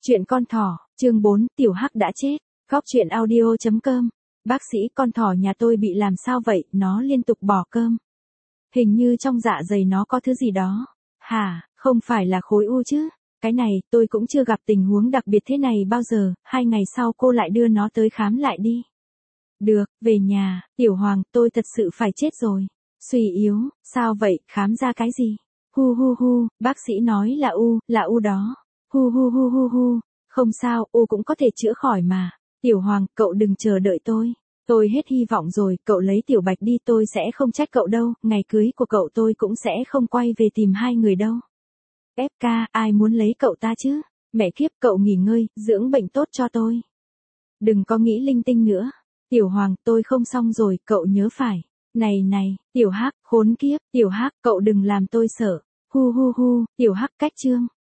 Chuyện con thỏ, chương 4, Tiểu Hắc đã chết. Góc truyện audio.com. Bác sĩ, con thỏ nhà tôi bị làm sao vậy, nó liên tục bỏ cơm. Hình như trong dạ dày nó có thứ gì đó. Hả, không phải là khối u chứ? Cái này, tôi cũng chưa gặp tình huống đặc biệt thế này bao giờ, 2 ngày sau cô lại đưa nó tới khám lại đi. Được, về nhà, Tiểu Hoàng, tôi thật sự phải chết rồi. Suy yếu, sao vậy, khám ra cái gì? Hu hu hu, bác sĩ nói là u đó. Hu hu hu hu hu, không sao, u cũng có thể chữa khỏi mà. Tiểu Hoàng, cậu đừng chờ đợi tôi. Tôi hết hy vọng rồi, cậu lấy Tiểu Bạch đi, tôi sẽ không trách cậu đâu, ngày cưới của cậu tôi cũng sẽ không quay về tìm hai người đâu. FK, ai muốn lấy cậu ta chứ? Mẹ kiếp, cậu nghỉ ngơi, dưỡng bệnh tốt cho tôi. Đừng có nghĩ linh tinh nữa. Tiểu Hoàng, tôi không xong rồi, cậu nhớ phải. Này, Tiểu Hắc, khốn kiếp, Tiểu Hắc, cậu đừng làm tôi sợ. Hu hu hu, Tiểu Hắc cách chương.